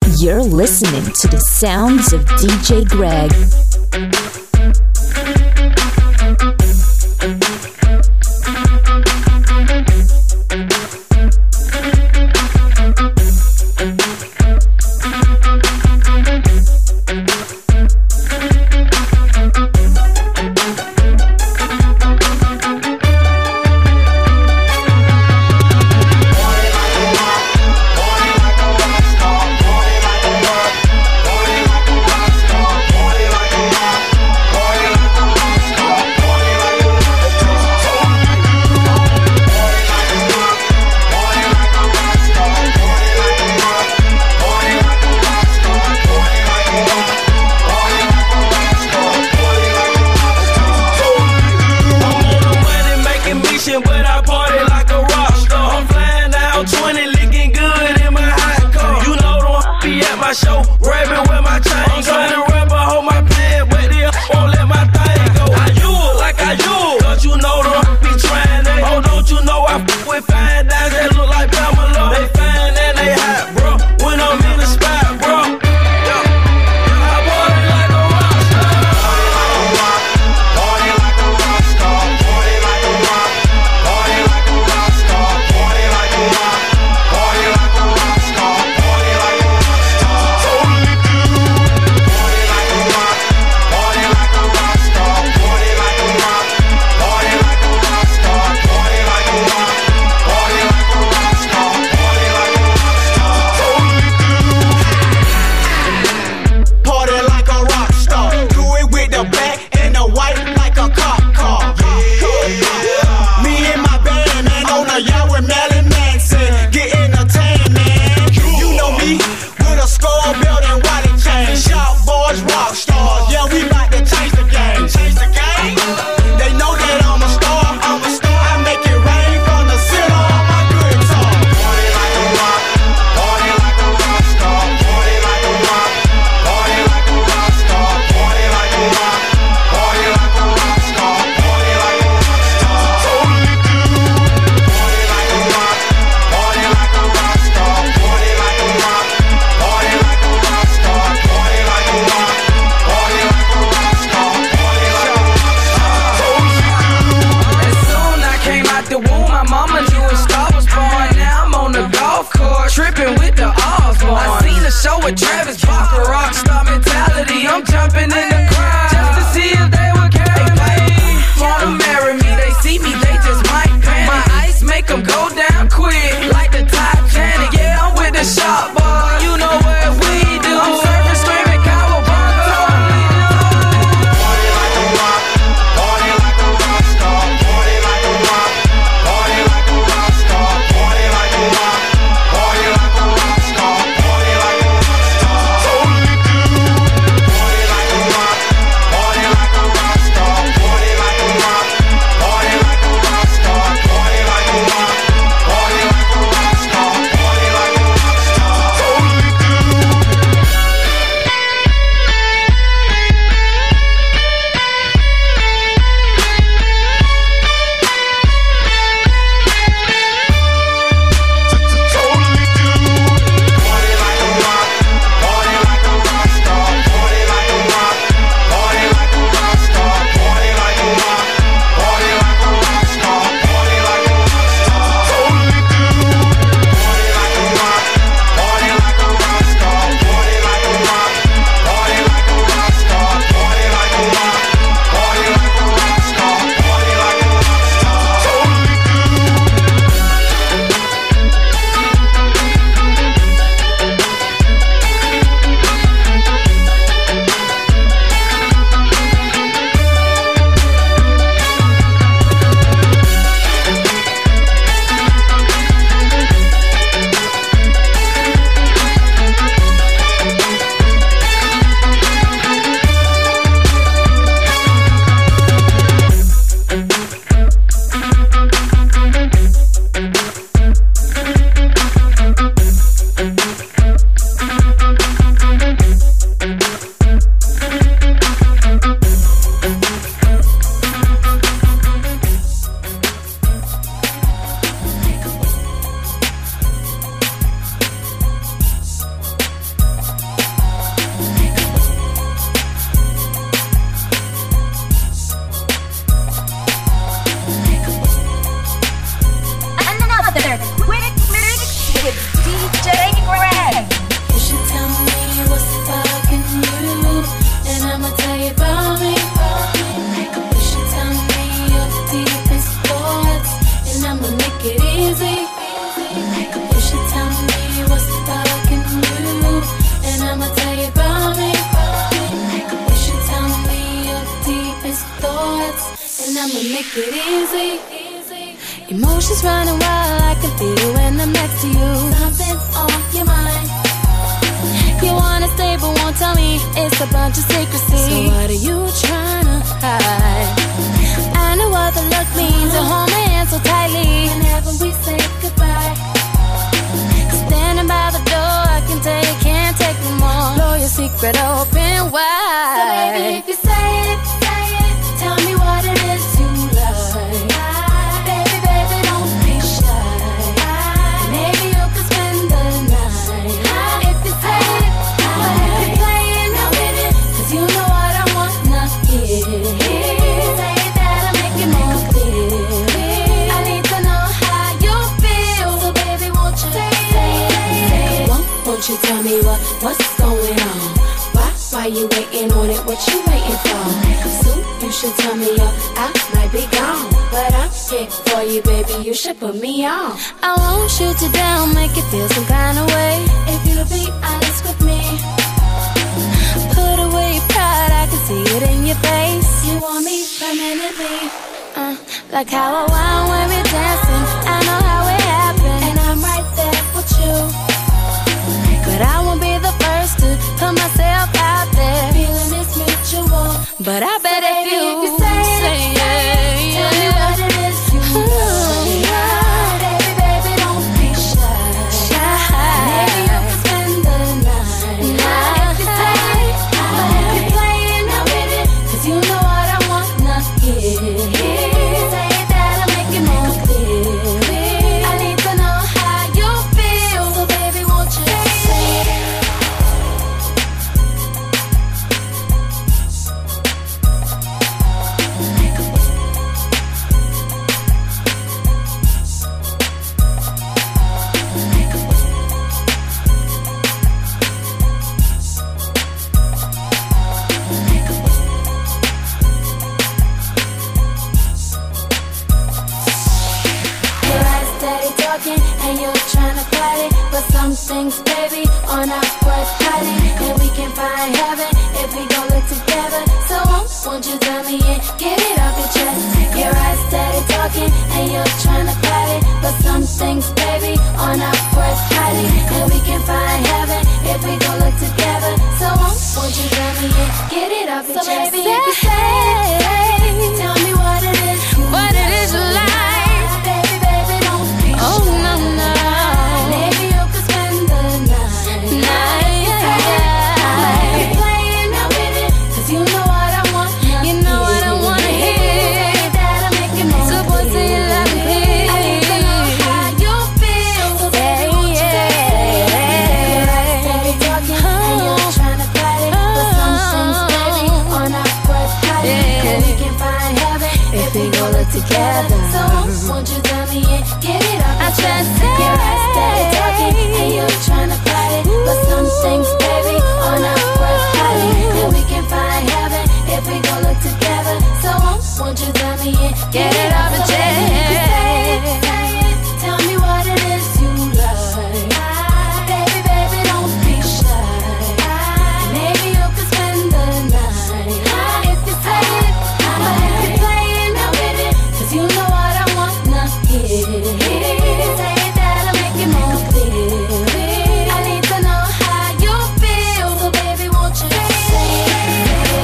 You're listening to the sounds of DJ Greg. to make it easy. Emotions running wild, I can feel it when I'm next to you. Something's on your mind. You wanna stay but won't tell me. It's a bunch of secrecy. So what are you trying to hide? I know what the look means. You hold my hand so tightly whenever we say goodbye. Standing by the door, I can tell you can't take no more. Blow your secret open wide. So baby, if you say it, tell me what it is you like. Baby, don't be shy. Maybe you could spend the night. If you say it, but if you're playing with it, 'cause you know what I wanna hear. Say that'll make it more clear. I need to know how you feel. So baby, won't you say it? Won't you tell me what's going on? Why you waiting on it? What you waiting for? Soon you should tell me I might be gone, but I'm here for you, baby. You should put me on. I won't shoot you down, make you feel some kind of way. If you'll be honest with me, put away your pride, I can see it in your face. You want me permanently, like how I want when we're dancing. I know how it happened, and I'm right there with you. But I won't be the first to put myself out there. Feeling is mutual, but I bet so if you say it, tell me what it is you like. Baby, don't be shy. Maybe you can spend the night. If you say it, but if you're playing with it, 'cause you know what I wanna hear. Say that'll make it more clear. I need to know how you feel. So baby, won't you say it? And you're trying to fight it, but some things, baby, are not worth hiding. And we can find heaven if we go look together. So won't you tell me and get it off your chest? Your eyes steady talking, and you're trying to fight it, but some things, baby, are not worth hiding. And we can find heaven if we go look together. So won't you tell me and get it off your chest? Baby, if you say it, tell me what it is you like. Oh no, no. Maybe you could spend the night. You're playing with it, 'cause you know what I want. You know what I wanna hear. That'll make it more. So boy, say it loud and clear. I need to know how you feel. So baby, won't you say it? Steady talking, and you're trying to fight it, but some things, baby, are not worth hiding. And we can find heaven if we go look together. So won't you tell me and get it up? I just say your eyes steady talking, and you're trying to fight it, but some things, baby, are not worth hiding. And we can find heaven if we go look together. So won't you tell me and get it off your chest? Tell me what it is you like. Baby, don't be shy. Maybe you could spend the night. If you say it, but if you're playing with it, 'cause you know what I wanna hear. Say that'll make it more clear. I need to know how you feel. So baby, won't you say it?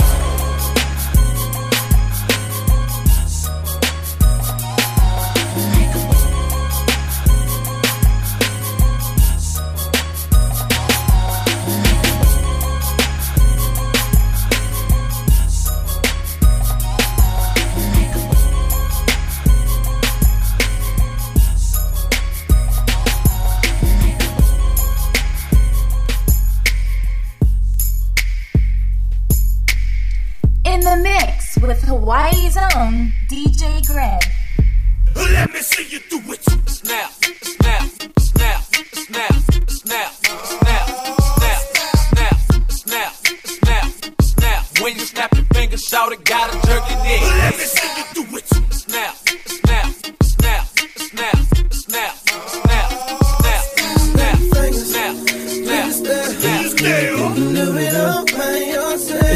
In the mix with Hawaii's own DJ Greg. Let me see you do it. Snap, snap, snap, snap, snap, snap, snap, snap, snap, snap, snap. When you snap your fingers, shout it, gotta jerk your neck. Let me see you do it. Snap, snap, snap, snap, snap, snap, snap, snap, snap, snap, snap, snap. You do it all by yourself.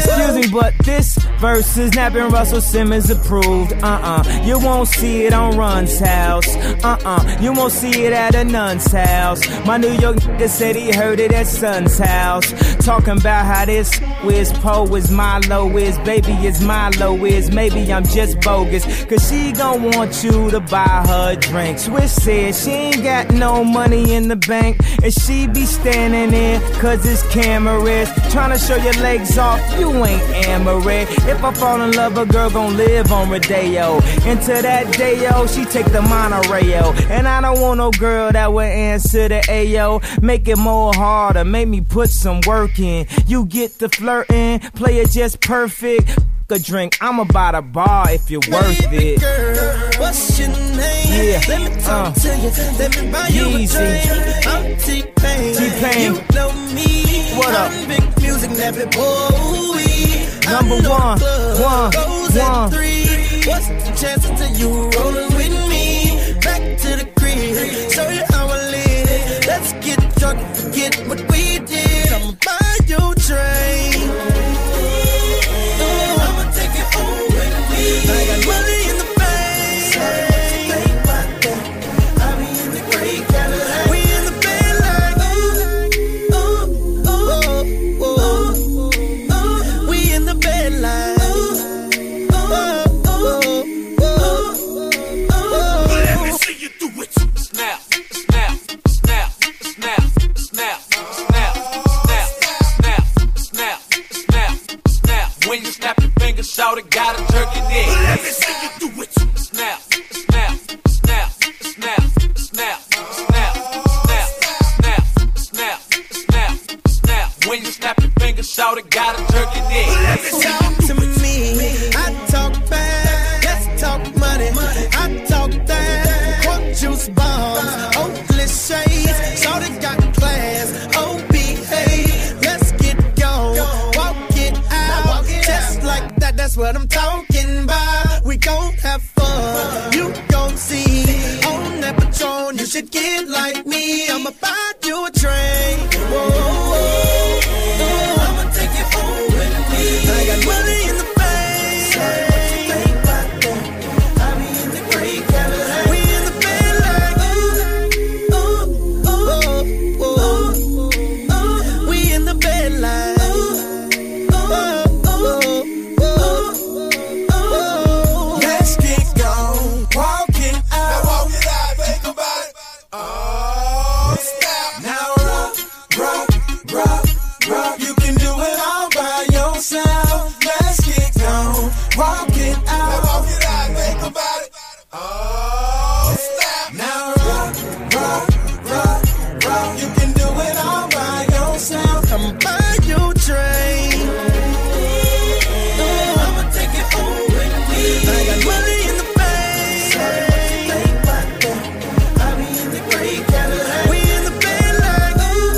Excuse me, but this verse is Nappin' Russell Simmons approved. You won't see it on Run's house. You won't see it at a nun's house. My New York nigga said he heard it at Son's house. Talking about how this is Poe is Milo is, baby is Milo is. Maybe I'm just bogus, cause she gon' want you to buy her a drink. Swiss said she ain't got no money in the bank, and she be standing there cause it's cameras. Tryna show your legs off, you ain't Amaret. If I fall in love, a girl gon' live on Rodeo. Into that day-o, she take the monorail. And I don't want no girl that would answer the Ayo. Make it more harder, make me put some work in. You get the flirting, play it just perfect. A drink, I'm about a bar if you're worth it. Girl, what's your name? Yeah, let me talk to you. Let me buy you a drink. I'm T-Pain. T-Pain. You know me. What up? I'm big music, never boy. Number one. Goes at 3. What's the chances of you rolling with me? Back to the crib, show you how I live. Let's get drunk, forget what we did. I'ma buy you a drink. I got money in the bank. I be in the great Cadillac. We in the bed like ooh. We in the bed like Let me see you do it. Snap, snap, snap, snap, snap, snap, snap, snap, snap, snap, snap. When you snap your fingers, shout it, gotta jerk it in. Let me see you do it. Snap, snap, snap, snap, snap, snap, snap, snap, snap, snap, snap. When you snap your fingers, shout it, gotta jerk it in. Let me see talk you to do it. me. I talk back. Let's talk money. I talk that. Quote juice bombs. Oakley shades. Shorty got class. Oh, behave. Let's get gone. Walk it out. Just like that. That's what I'm talking about. We gon' have fun. You gon' see. On that Patron, you should get like me. I'ma buy you a drink. Whoa. I'ma take you home with me. I got money in the bank. I be in the great Cadillac. We in the bed like ooh. We in the bed like let's get gone. Walk it out. Now walk it out, think about it. Oh, snap. Now rock. You can do it all by yourself. Let's get gone. Walk it out. Now walk it out, think about it. Oh, snap. Now rock. You can do it all by yourself. Come buy you a drink. I'ma take it home with me. I got money in the bank. I be in the great Cadillac. We in the bed like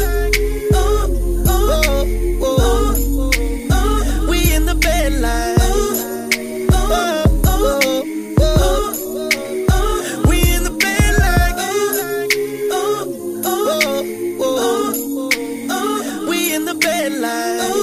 ooh. We in the bed like we in the bed like we in the bed like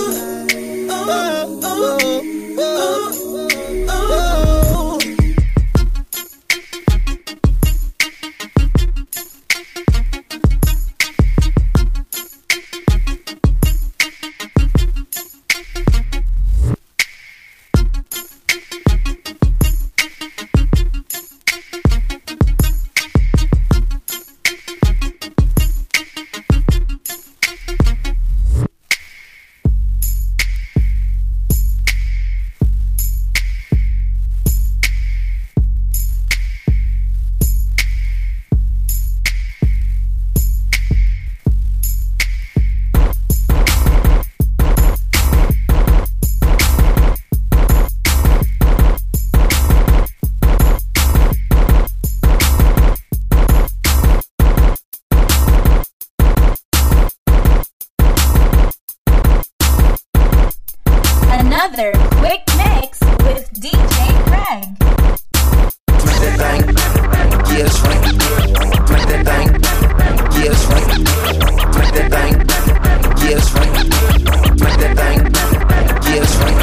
Another quick mix with DJ Greg. Smack that thing, yeah, it's right. Smack that thing, yeah, it's right. Smack that thing, yeah, it's right. Smack that thing, yeah, it's right.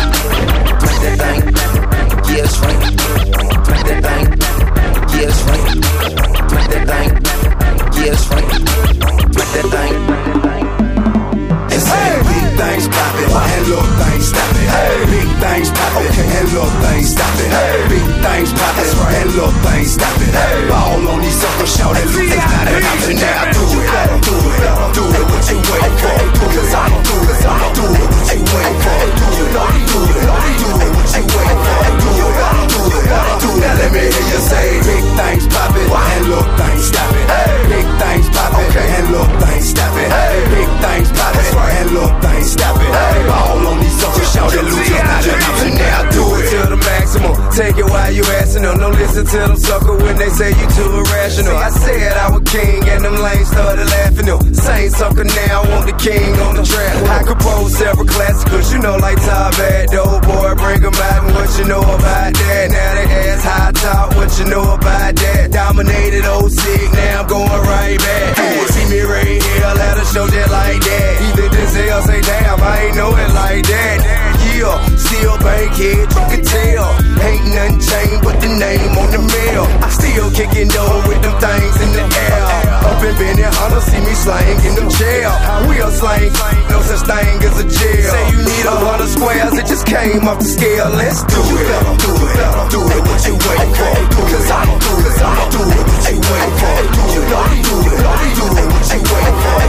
things poppin', and little things stoppin'. Big things poppin', and little things stoppin'. Big things poppin', and little things stoppin'. Ball on these suckers, shout it, look, it's not an option now. Do it, do it what you wait for. Cause I don't do it, do it what you wait for. Do it what you wait for. Do it, now let me hear you say, big things poppin', and little things stoppin'. Big things poppin', and little things stoppin'. Big things poppin', and little things stoppin'. Ball on these suckers, shout it, loose, it's not an option now. Do it to the maximum, take it while you asking them. Don't listen to them sucker when they say you too irrational. I said I was king and them lanes started laughing them. Same sucker now, I want the king on the track. I compose several classicals, you know, like Top Bad, dope boy, bring them out and what you know about that. Now they ask high top, what you know about that. Dominated old sick, now I'm going right back. See me right here, let her show just like that. Even Denzel say, damn, I ain't know it like that. Yeah, still bankhead, you can tell. Ain't nothing changed but the name on the mail. I still kicking dough with them things in the air. Up in Benny Hunter, see me slang in them jail. We'll slang, no such thing as a jail. Say you need 100 squares, it just came off the scale. Let's do it, do it what you wait for. Cause I don't do it, do it what you wait for. Do it what you wait for.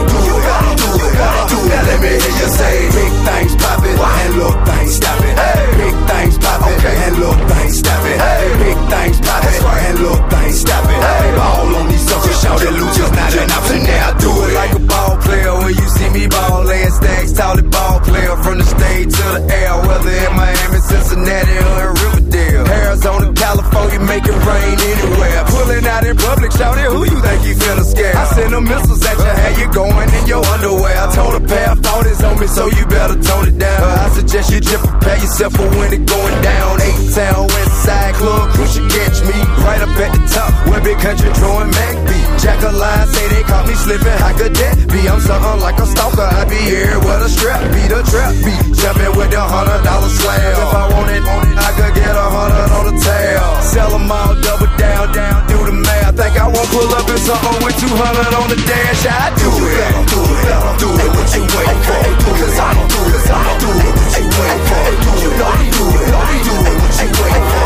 Do it, now let me hear you say, big things poppin', and little things stoppin'. Big things poppin', and little things stoppin'. Big things poppin', and little things stoppin'. Ball on these suckers, shout it, loose, it's not an option now. Do it like a ball player when you see me ball, laying stacks, tall ball player from the state to the air. Whether in Miami, Cincinnati, or in Riverdale, Arizona, California, make it rain anywhere. Pulling out in public, shout it, who you think you feelin' scared? I send them missiles at you, how you going in your underwear? I told a pair of phonies on me, so you better tone it down. I suggest you just prepare yourself for when it going down. 8-Town, West Side Club, you should catch me right up at the top, where Big Country throwing Mac B. Jack a line, say they caught me slipping, how could that be? I'm something like a stalker, I be here where the strap be, the trap be. Jumping with the $100 slab. If I want it, I could get 100 on the tail. Sell them all, double down, do the math. Think I won't pull up in something with 200 on the dash. I do it, do it what you wait for. Cause I don't do it, do it what you wait for. Do it what you wait for.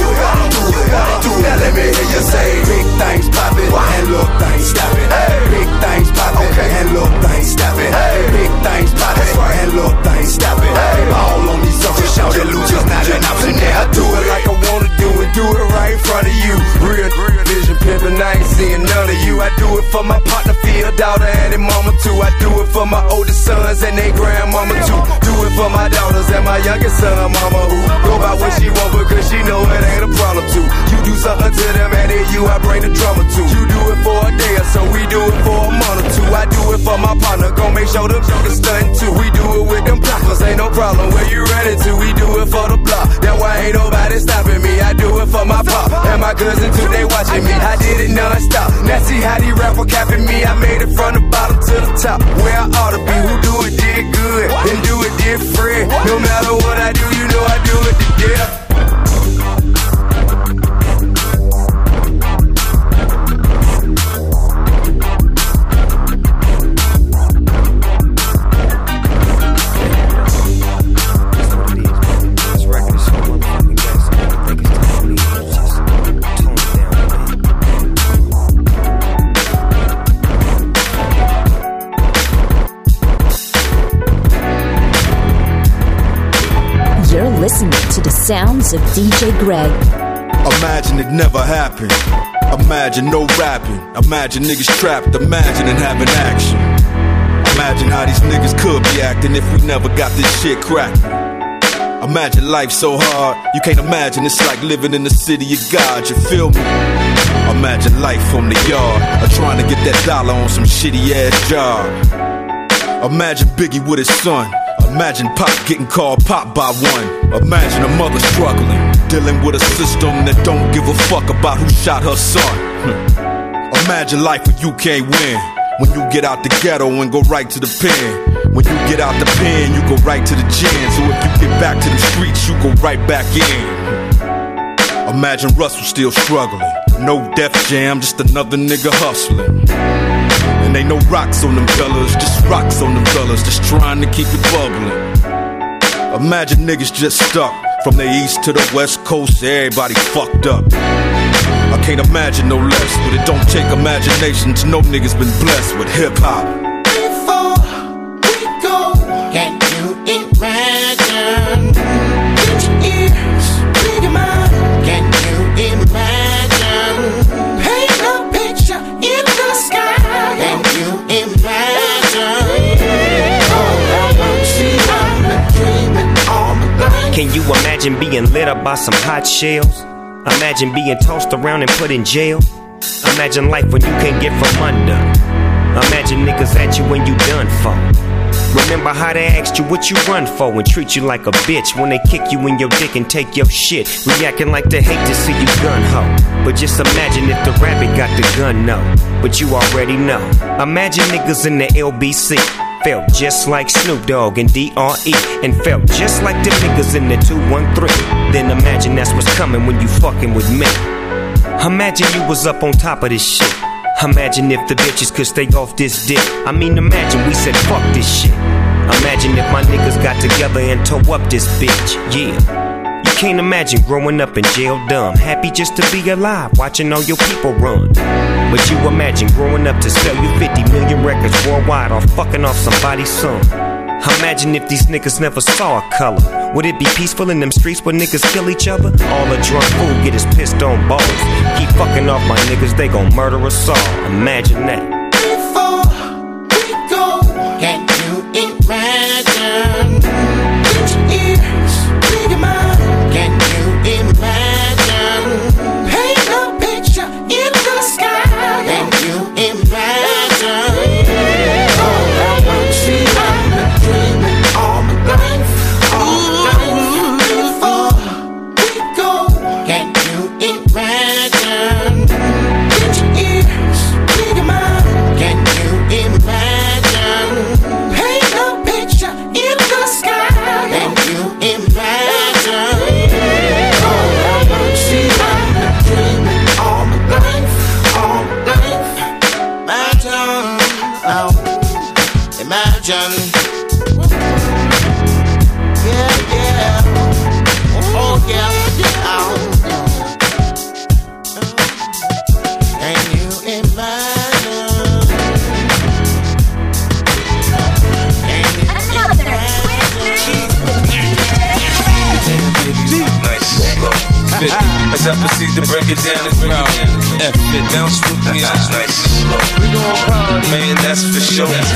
Do it, now let me hear you say, big things poppin', and little things stoppin'. Big things poppin', and little things stoppin'. Big things poppin', and little things stoppin'. All on these suckers, shout it, loose, it's not an option now. Do it like I wanna do it right in front of you. Real vision pimpin', I ain't seeing none of you. I do it for my partner, Phil, daughter, and their mama too. I do it for my oldest sons and their grandmama too. Do it for my daughters and my youngest son, mama, who go by what she want because she know it ain't a problem too. You do something to them and then you, I bring the drama too. You do it for a day or so, we do it for a month or two. I do it for my partner, gon' make sure them jokers stuntin' too. We do it with them blockers, ain't no problem where you running to. We do it for the block, that's why ain't nobody stopping me. I do it for my pop and my cousin too, they watching me. I did it non-stop, now see how these rappers capping me. I made it from the bottom to the top, where I ought to be. Who do it did good, and do it different. No matter what I do, you know I do it to death. Listening to the sounds of DJ Greg. Imagine it never happened. Imagine no rapping. Imagine niggas trapped. Imagine and having action. Imagine how these niggas could be acting if we never got this shit cracking. Imagine life so hard, you can't imagine it's like living in the city of God, you feel me? Imagine life on the yard, or trying to get that dollar on some shitty ass job. Imagine Biggie with his son. Imagine Pop getting called Pop by one. Imagine a mother struggling, dealing with a system that don't give a fuck about who shot her son. Imagine life when you can't win. When you get out the ghetto and go right to the pen. When you get out the pen, you go right to the gym. So if you get back to the streets, you go right back in. Imagine Russell still struggling. No Def Jam, just another nigga hustling. And ain't no rocks on them fellas, just rocks on them fellas, just trying to keep it bubbling. Imagine niggas just stuck from the east to the west coast, everybody fucked up. I can't imagine no less, but it don't take imagination to know niggas been blessed with hip-hop. Before we go, can you imagine? Get your ears, read your mind. Can you imagine? Paint a picture in the sky. Can you imagine? Can you imagine being lit up by some hot shells? Imagine being tossed around and put in jail. Imagine life when you can't get from under. Imagine niggas at you when you done for. Remember how they asked you what you run for and treat you like a bitch when they kick you in your dick and take your shit, reacting like they hate to see you gun ho. But just imagine if the rabbit got the gun, no. But you already know. Imagine niggas in the LBC felt just like Snoop Dogg and D.R.E. and felt just like them niggas in the 213. Then imagine that's what's coming when you fucking with me. Imagine you was up on top of this shit. Imagine if the bitches could stay off this dick. I mean, imagine we said fuck this shit. Imagine if my niggas got together and tore up this bitch. Yeah. You can't imagine growing up in jail dumb, happy just to be alive, watching all your people run. But you imagine growing up to sell you 50 million records worldwide or fucking off somebody's son. Imagine if these niggas never saw a color. Would it be peaceful in them streets where niggas kill each other? All a drunk fool get his pissed on balls. Keep fucking off my niggas, they gon' murder us all. Imagine that. Before we go, can you imagine? Get your ears, read your mind. Can you imagine? Paint a picture in the sky. Can you imagine? As I proceed to break it down and bring it in. F it, down swoop me out. Nice and slow. We gon' party, man, that's for sure. Nice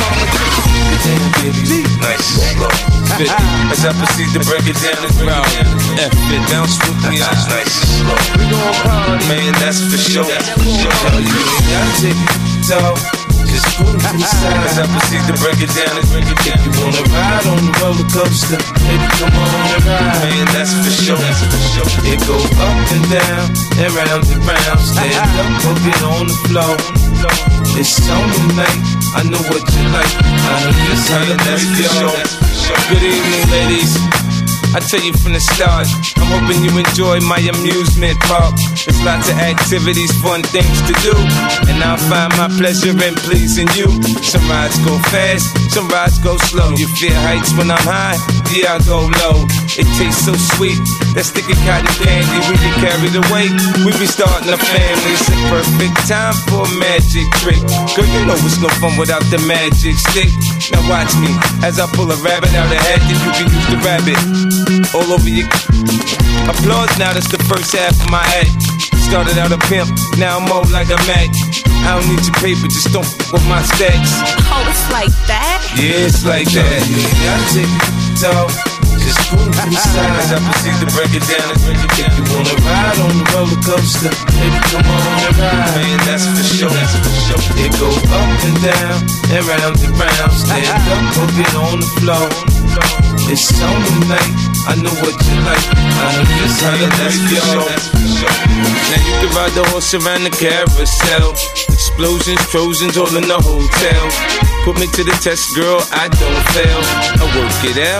and slow. As I proceed to break it down and bring it in. F it, down swoop me out. Nice and slow. We gon' party, man, that's for sure. Tell you ain't gotta take it, so just put it to the side. As I proceed to break it down and bring it in. You wanna ride on the roller coaster? Baby, come on and ride. Man, that's for sure. It go up and down and round and round. Stand up or get on the floor. It's on tonight. I know what you like. I know just how that's for sure. Good evening, ladies. I tell you from the start, I'm hoping you enjoy my amusement park. There's lots of activities, fun things to do, and I'll find my pleasure in pleasing you. Some rides go fast, some rides go slow. You feel heights when I'm high, yeah, I go low. It tastes so sweet, that sticky cotton candy. We get carried away, we be starting a family. It's a perfect time for a magic trick. Girl, you know it's no fun without the magic stick. Now watch me, as I pull a rabbit out of the hat, then you can use the rabbit all over your applause. Now that's the first half of my act. Started out a pimp, now I'm more like a Mac. I don't need your paper, just don't f*** with my stacks. Oh, it's like that? Yeah, it's like that. You ain't gotta take it, dog. Just put it to the side. As I proceed to break it down and bring it in. You wanna ride on the roller coaster? Baby, come on and ride. Man, that's for sure. It go up and down and round and round. Stand up or get on the floor. It's on tonight. I know what you like. I know just how that's for sure. Now you can ride the horse around the carousel. Explosions, Trojans, all in the hotel. Put me to the test, girl, I don't fail. I work it out,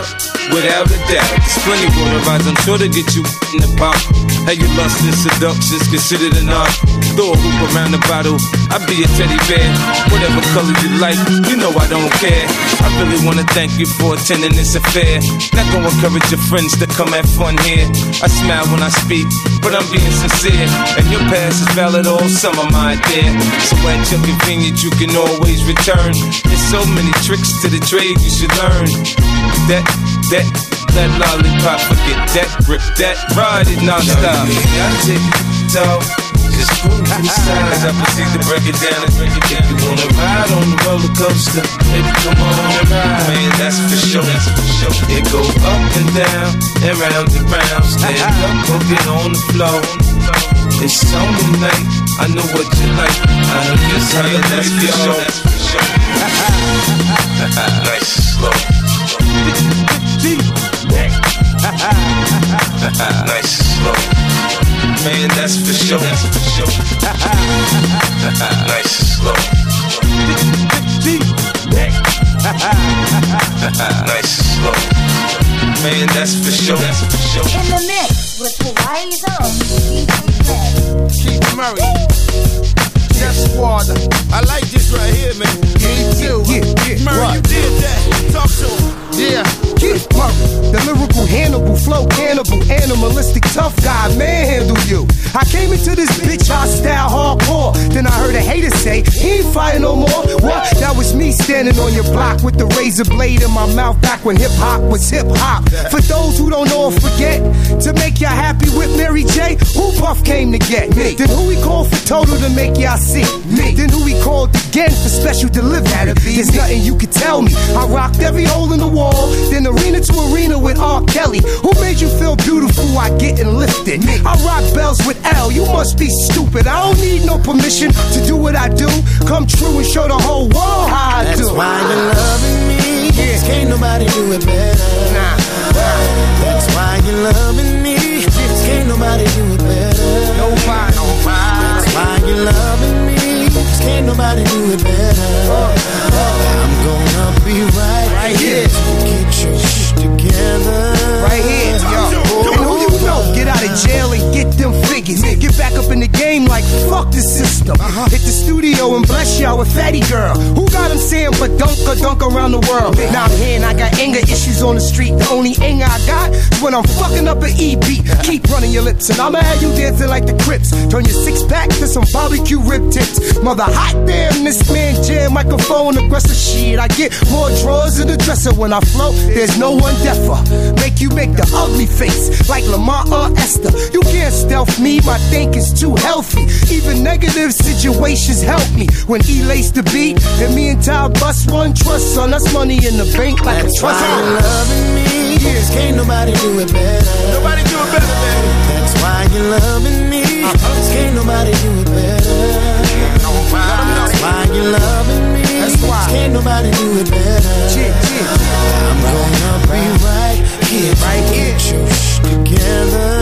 without a doubt. There's plenty water rides, I'm sure to get you in the pop. How you lust and seduction's considered an art. Throw a hoop around the bottle, I'll be a teddy bear. Whatever color you like, you know I don't care. I really wanna thank you for attending this affair. Not gonna encourage your friends to come have fun here. I smile when I speak, but I'm being sincere. And your past is valid all summer, my dear. So at your convenience, you can always return. There's so many tricks to the trade you should learn. That lollipop, forget that, rip that, ride it non-stop. I take it out, just move to the sides. I proceed to break it down and break it down. If you wanna ride on the roller coaster, baby, come on and ride. Man, that's for sure, that's for sure. It go up and down, and round and round. Stand up, go get on the floor. It's on the night, I know what you like. I know just how you that's for sure, that's for sure. Nice and slow. Nice and slow. Man, that's for sure. That's for sure. Nice and slow. Nice and slow. Man, that's for sure. That's for sure. In the mix with Hawaii's own DJ Greg. Keith Murray. Jeff Squad. I like this right here, man. Me too. Yeah, Murray, right. You did that. Talk to him. Yeah. Keith Murray, the lyrical Hannibal, flow cannibal, animalistic tough guy, manhandle you. I came into this bitch hostile hardcore. Then I heard a hater say, he ain't fire no more. What? That was me standing on your block with the razor blade in my mouth back when hip hop was hip hop. For those who don't know or forget, to make y'all happy with Mary J, who Puff came to get? Me. Then who we called for total to make y'all see? Me. Then who we called again for special delivery? There's nothing you could tell me. I rocked every hole in the wall, then arena to arena with R. Kelly. Who made you feel beautiful? I getting lifted. Me. I rock bells with L. You must be stupid. I don't need no permission to do what I do. Come true and show the whole world how I do. That's why you're loving me. Yeah. Can't nobody do it better. Nah. That's why you're loving me. Can't nobody do it better. Nobody. That's why you're loving me. Can't nobody do it better. I'm gonna be right here. Get your shit together. Right here, yo. And who you know? Get out of jail and get them figures. Get back up in the game like fuck the system. Hit the studio and bless y'all with Fatty Girl. Who got him saying but dunk around the world? Now I'm here and I got anger issues on the street. The only anger I got is when I'm fucking up an EP. Keep running your lips and I'ma have you dancing like the Crips. Turn your six pack to some barbecue rib tips. Mother hot damn, this man jam microphone aggressive shit. I get more drawers in the dresser when I float. There's no one deafer. Make you make the ugly face like Lamar or Esther. You can't stealth me, my think is too healthy. Even negative situations help me. When he laced the beat and me and Ty bust one trust on us money in the bank like that's a trust. That's why you're loving me. Yes. Can't nobody do it better. Nobody do it better, man. That's why you're loving me. Can't nobody do it better. That's why you're loving me. That's why. Can't nobody do it better. I'm gonna be right here. Right here. Get your shit together.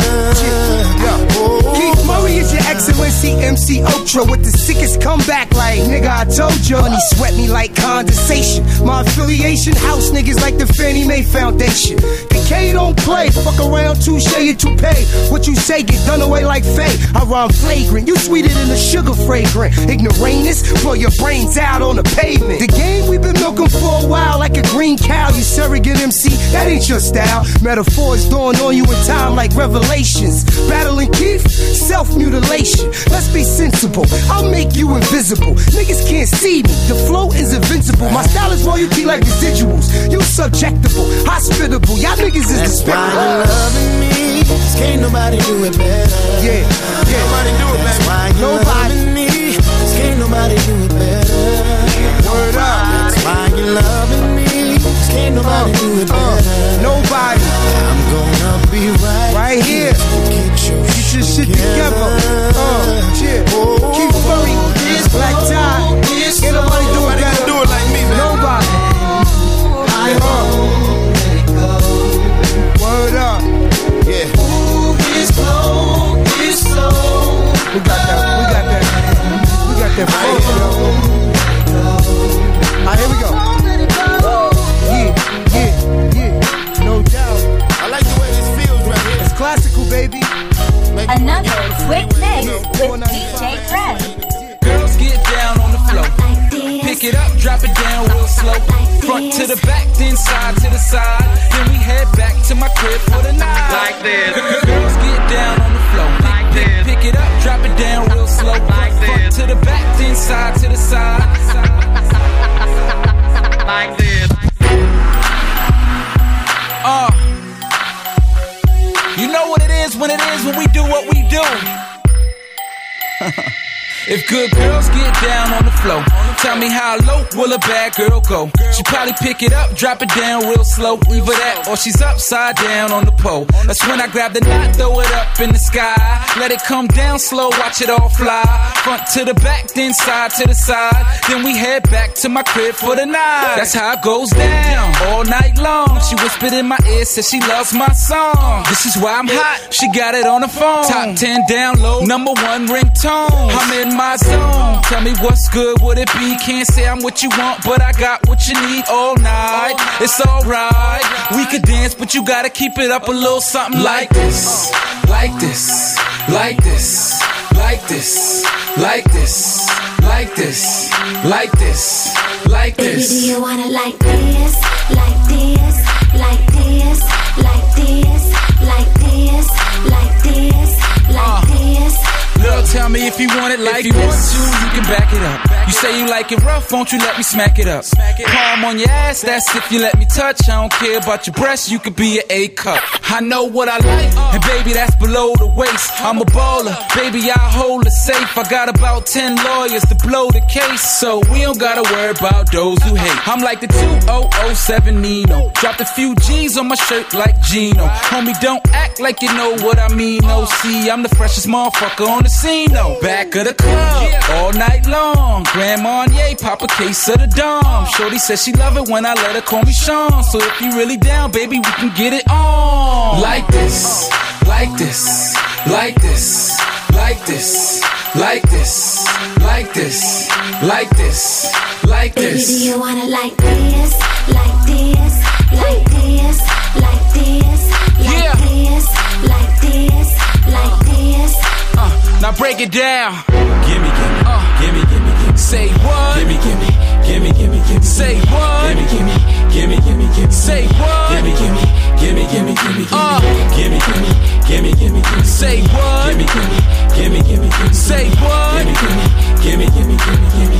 Keith Murray is your excellency MC Ultra with the sickest comeback like nigga I told you. And he sweat me like condensation. My affiliation house niggas like the Fannie Mae Foundation. The K don't play, fuck around, touche and toupee. What you say get done away like Faye. I rhyme flagrant, you sweeter than a sugar fragrant. Ignoramus, blow your brains out on the pavement. The game we've been milking for a while like a green cow. You surrogate MC, that ain't your style. Metaphors dawn on you in time like revelations. Battling Keith, self-mutilation. Let's be sensible, I'll make you invisible. Niggas can't see me, the flow is invincible. My style is royalty like residuals. You subjectable, hospitable. Y'all niggas is despicable. That's why you're loving me. Can't nobody do it better. Yeah, nobody do it better. That's why you're loving me. Can't nobody do it better. Word up. That's why you're loving me. Can't nobody do it better. Nobody. I'm gonna be right here. Get your shit together. Shit. Keep Murray, black tie. Ain't nobody do it better. Do it like me, man. Nobody. Word up. Yeah. We got that funk, yo. Alright, here we go. Yeah. another quick mix with DJ Greg. Girls get down on the floor. Pick it up, drop it down real slow. Front to the back, then side to the side. Then we head back to my crib for the night. Like this. Girls get down on the floor. Like this. Pick it up, drop it down real slow. Like this. Front to the back, then side to the side. Like this. You know what it is when we do what we do. If good girls get down on the floor, tell me how low will a bad girl go? She probably pick it up, drop it down real slow. Either that or she's upside down on the pole. That's when I grab the knot, throw it up in the sky. Let it come down slow, watch it all fly. Front to the back, then side to the side. Then we head back to my crib for the night. That's how it goes down, all night long. She whispered in my ear, said she loves my song. This is why I'm hot, she got it on the phone. Top 10 download, #1 ringtone. I'm in my zone. Tell me what's good, would it be? Can't say I'm what you want, but I got what you need all night. It's alright, we could dance, but you gotta keep it up a little something like this. Like this, like this, like this, like this, like this, like this, like this. Baby, do you wanna like this, like this, like this, like this, like this, like this, like this? Girl, tell me if you want it like this. If you want to, you can back it up. You say you like it rough, won't you let me smack it up? Palm on your ass, that's if you let me touch. I don't care about your breasts, you could be an A cup. I know what I like, and baby, that's below the waist. I'm a baller, baby, I hold it safe. I got about 10 lawyers to blow the case, so we don't gotta worry about those who hate. I'm like the 2007 Nino. Dropped a few G's on my shirt like Gino. Homie, don't act like you know what I mean. No, see, I'm the freshest motherfucker on the scene, no. Back of the club, all night long. Grand Marnier, pop a case of the Dom. Shorty says she love it when I let her call me Sean. So if you really down, baby, we can get it on. Like this, like this, like this, like this, like this, like this, like this, like this. Baby, do you wanna like this, like this, like this, like this, like this, like this, like this? Now break it down. Gimme, gimme, gimme, gimme. Say what? Gimme, gimme, gimme, gimme, gimme. Say what? Gimme, gimme, gimme, gimme, gimme. Say what? Gimme, gimme, gimme, gimme, gimme, gimme, gimme, gimme, gimme, gimme. Say what? Gimme, gimme, gimme, gimme, gimme. Say what? Gimme, gimme, gimme, gimme, gimme, gimme.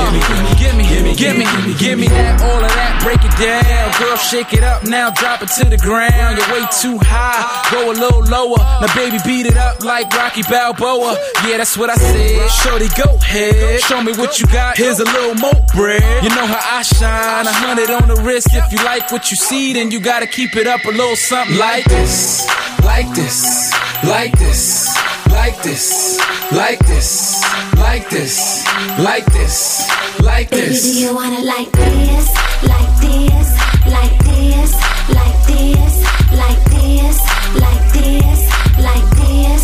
Give me that, all of that, break it down. Girl, shake it up now, drop it to the ground. You're way too high, go a little lower. Now baby, beat it up like Rocky Balboa. Yeah, that's what I said. Shorty, go ahead, show me what you got. Here's a little more bread. You know how I shine, 100 on the wrist. If you like what you see, then you gotta keep it up a little something like this, like this, like this, like this, like this, like this, like this, like this. Baby, do you wanna like this, like this, like this, like this, like this, like this, like this?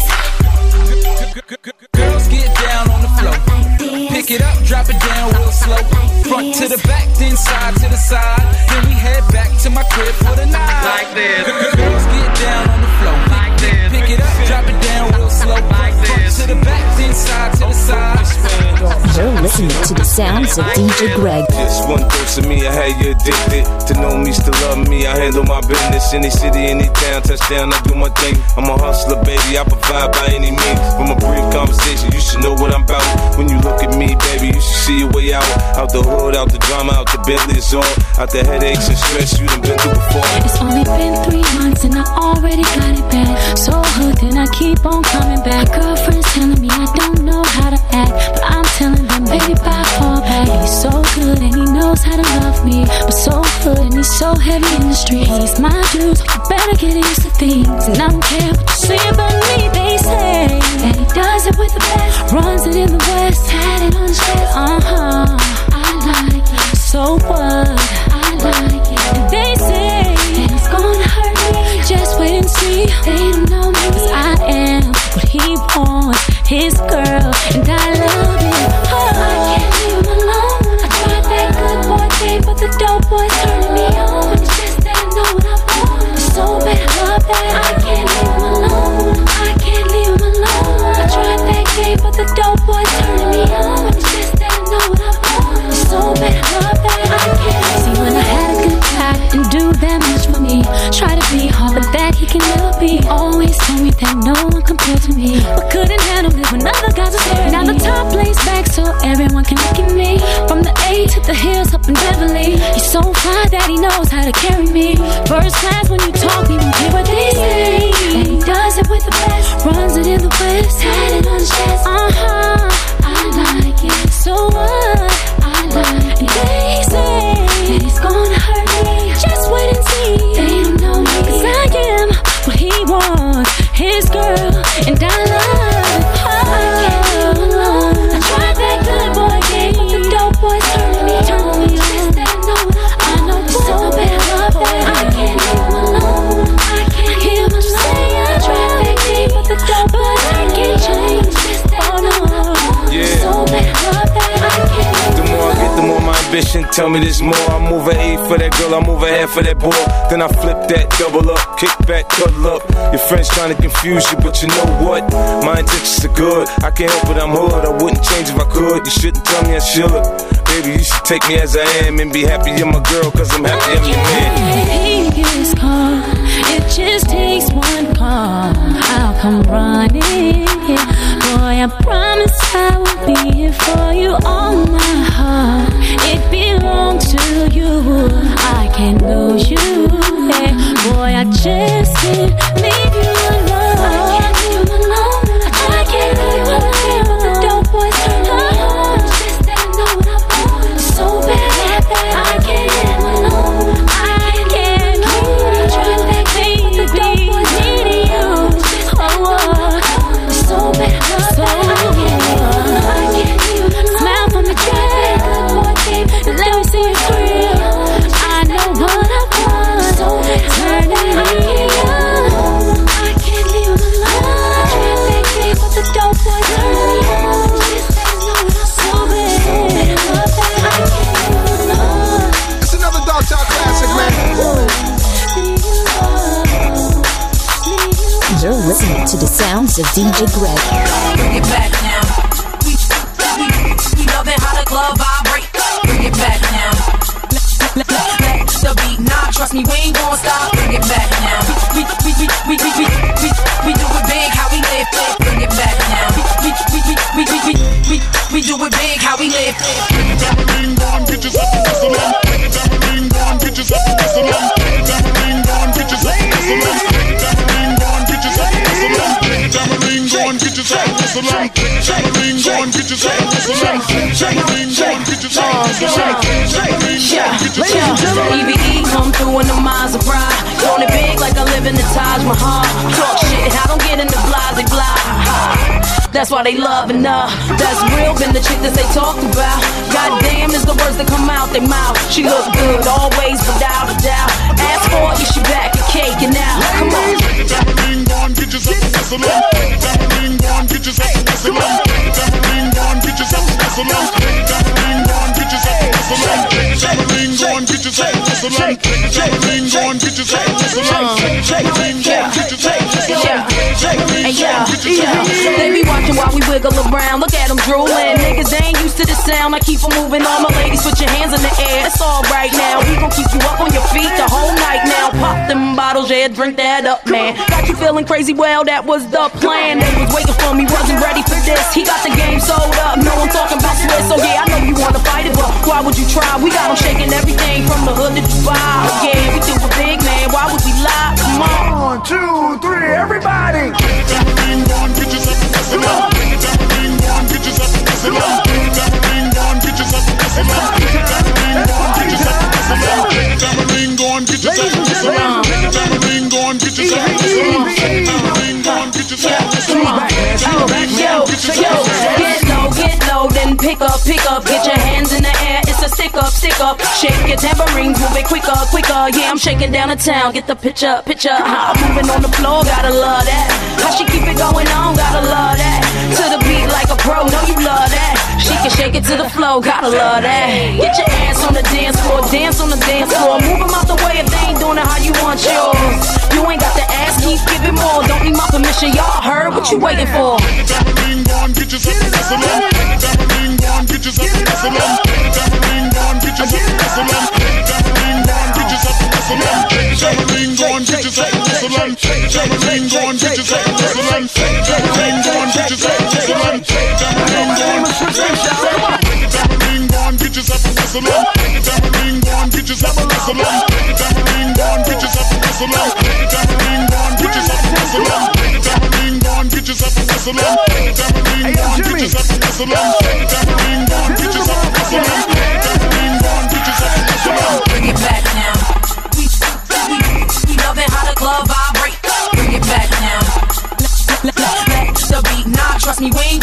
Girls get down on the floor. Pick it up, drop it down real slow. Front to the back, then side to the side. Then we head back to my crib for the night. Like this. Girls get down on the floor. Like this. Pick it up, drop it down real slow. Like this. Front to the back, then side to the side. You're listening to the sounds of DJ Greg. Just one dose of me, I had you addicted. To know me, still love me, I handle my business. Any city, any town, touchdown, I do my thing. I'm a hustler, baby, I provide by any means. From a brief conversation, you should know what I'm about. When you look at me, baby, you should see your way out. Out the hood, out the drama, out the Bentley, it's all. Out the headaches and stress you done been through before. It's only been 3 months and I already got it bad. So hooked and I keep on coming back. Girlfriend's telling me I don't know how to act, but I'm telling them, baby, I fall back. He's so good and he knows how to love me, but so good and he's so heavy in the street. He's my dude, so you better get used to things. And I don't care what you say about me. They say that he does it with the best, runs it in the west, had it on his chest. I like it. So what? I like it. And they say that it's gonna hurt me. Just wait and see. They don't know me. 'Cause I am what he wants, his girl, and I love it. Oh, I can't leave him alone. I tried that good boy thing, but the dope boy's turning me on. It's just that I know what I want. It's so bad, I love that. I can't leave him alone. I can't leave him alone. can never be. Always told me that no one compared to me, but couldn't handle it when other guys are staring. Now the top lays back so everyone can look at me. From the A to the hills up in Beverly, he's so fly that he knows how to carry me. First class when you talk, we won't hear what they say. And he does it with the best, runs it in the west, tatted on his chest. I like it. So what? I like it. They say that he's gonna hurt me. Just wait and see. They don't know me, 'cause I am what he wants, his girl, and I love her. I can't live alone. I tried that good boy game, but the dope boys turning me on. Just that note, I know so bad love that I can't live alone. I can't hear much say. I tried that game, but the dope boys I can't change. Just that note, so bad love that I can't. The more I get, the more my ambition tell me there's more. I move an A for that girl, I move a head for that boy. Then I flip that, double up, kick back, cuddle up. Your friends trying to confuse you, but you know what? My intentions are good. I can't help it, I'm hood. I wouldn't change if I could. You shouldn't tell me I should. Baby, you should take me as I am and be happy you're my girl, 'cause I'm happy I'm your man. He gets caught. It just takes one call. I'll come running. Boy, I promise I will be here for you. All my heart, it belongs to you. I can't lose you. Hey, boy, I just can't leave you alone. I can't leave you alone. I can't leave you alone. But the dope boys turn on. Just that note I want. So bad that I can't leave you alone. I can't leave you. Try that baby, but the dope boys needing you. So bad, so I can't leave you alone. Smile from the track, and let me see it real. I know what I want. So bad, turning me on. I can't leave you alone. I tried that game, but the dope boys turn me on. So bad, I can't leave you alone. It's another Dog Talk classic, man. You're listening to the sounds of DJ Greg. Bring it back now. We love it how the club vibrate. Bring it back now. Let the beat not trust me, we ain't gon' stop. Bring it back now. We do it big how we live. Bring it back now. We do it big how we live. Break it down, ring, go on, get yourself a whistle on. Break it down, ring, go on, get yourself a whistle on. Break it down, ring, go on, get yourself a whistle on. Break it down, ring, go on, get yourself a whistle on. Break it down, ring, go on, get yourself a whistle on. Break it down, ring, go on, get yourself a whistle on. Break it down, ring, go on, get yourself a whistle on. Break it down, ring, go on, get yourself a whistle on. EVE come through in the Maserati. Doing it big like I live in the Taj Mahal. Talk shit, I don't get in the blase blah. That's why they loving her. That's real, been the chick that they talked about. Goddamn is the words that come out their mouth. She look good always, without a doubt. Ask for it, she back and caking out. Come on. Break it down, ring, go on, get yourself a whistle on. Break it down, ring, go on, get yourself a whistle on. Break it down, ring, go on, get yourself a whistle on. Break it down, ring, go on, get yourself a whistle on. Break it down, ring, go on, get yourself a whistle on. Break it down, ring, go on, get yourself a whistle on. Break it down, ring, go on, get yourself a whistle on. They be watching while we wiggle around. Look at them drooling. Niggas, they ain't used to the sound. I keep them moving. All my ladies, put your hands in the air. It's all right now. We gon' keep you up on your feet the whole night now. Pop them bottles, yeah, drink that up, man. Got you feeling crazy, well, that was the plan. They was waiting for me, wasn't ready for this. He got the game sold up. No, I'm talking about Swiss. So yeah, I know you wanna fight it, but why would you try? We got them shaking everything from the hood to Dubai. Oh, yeah, we do it big, man. Why would we lie? Come on. 1, 2, 3, everybody. Break it down, ring, go on, get yourself a whistle on. Break it down, ring, go on, get yourself a whistle on. Break it down, ring, go on, get yourself a whistle on. Break it down, ring, go on, get yourself a whistle on. Break it down, ring, go on, get yourself a whistle on. Break it down, ring, go on, get yourself a whistle on. Break it down, ring, go on, get yourself a whistle on. Get low, then pick up, get your hands in the air, it's a stick up, shake your tambourines, move it quicker, yeah, I'm shaking down the town, get the picture, moving on the floor, gotta love that, how she keep it going on, gotta love that, to the beat like a pro, know you love that, she can shake it to the flow, gotta love that, get your ass on the dance floor, move them out the way if they ain't doing it how you want yours, you ain't got to ask, keep giving more, don't need my permission, y'all heard, what you waiting for? Get yourself a whistle on. Break it down, ring, go on, get yourself a whistle on. Break it down, ring, go on, get yourself a whistle on. Break it down, ring, go on, get yourself a whistle on. Break it tambourine, go and get yourself a whistle and shake the tambourine, go and get yourself a whistle and shake the tambourine, go and get yourself a whistle and shake the tambourine, go and get yourself a whistle and shake the tambourine, go and get yourself a whistle and shake the tambourine, go and get yourself a whistle and shake the tambourine, go and get yourself a whistle and shake the tambourine, go and get yourself a whistle and shake the tambourine, go and get yourself a whistle and shake the tambourine, go and get yourself a whistle and shake the tambourine, go and get yourself a whistle and bring it back now. We loving how the club vibrate. Bring it back now. Let the beat, nah, trust me, we ain't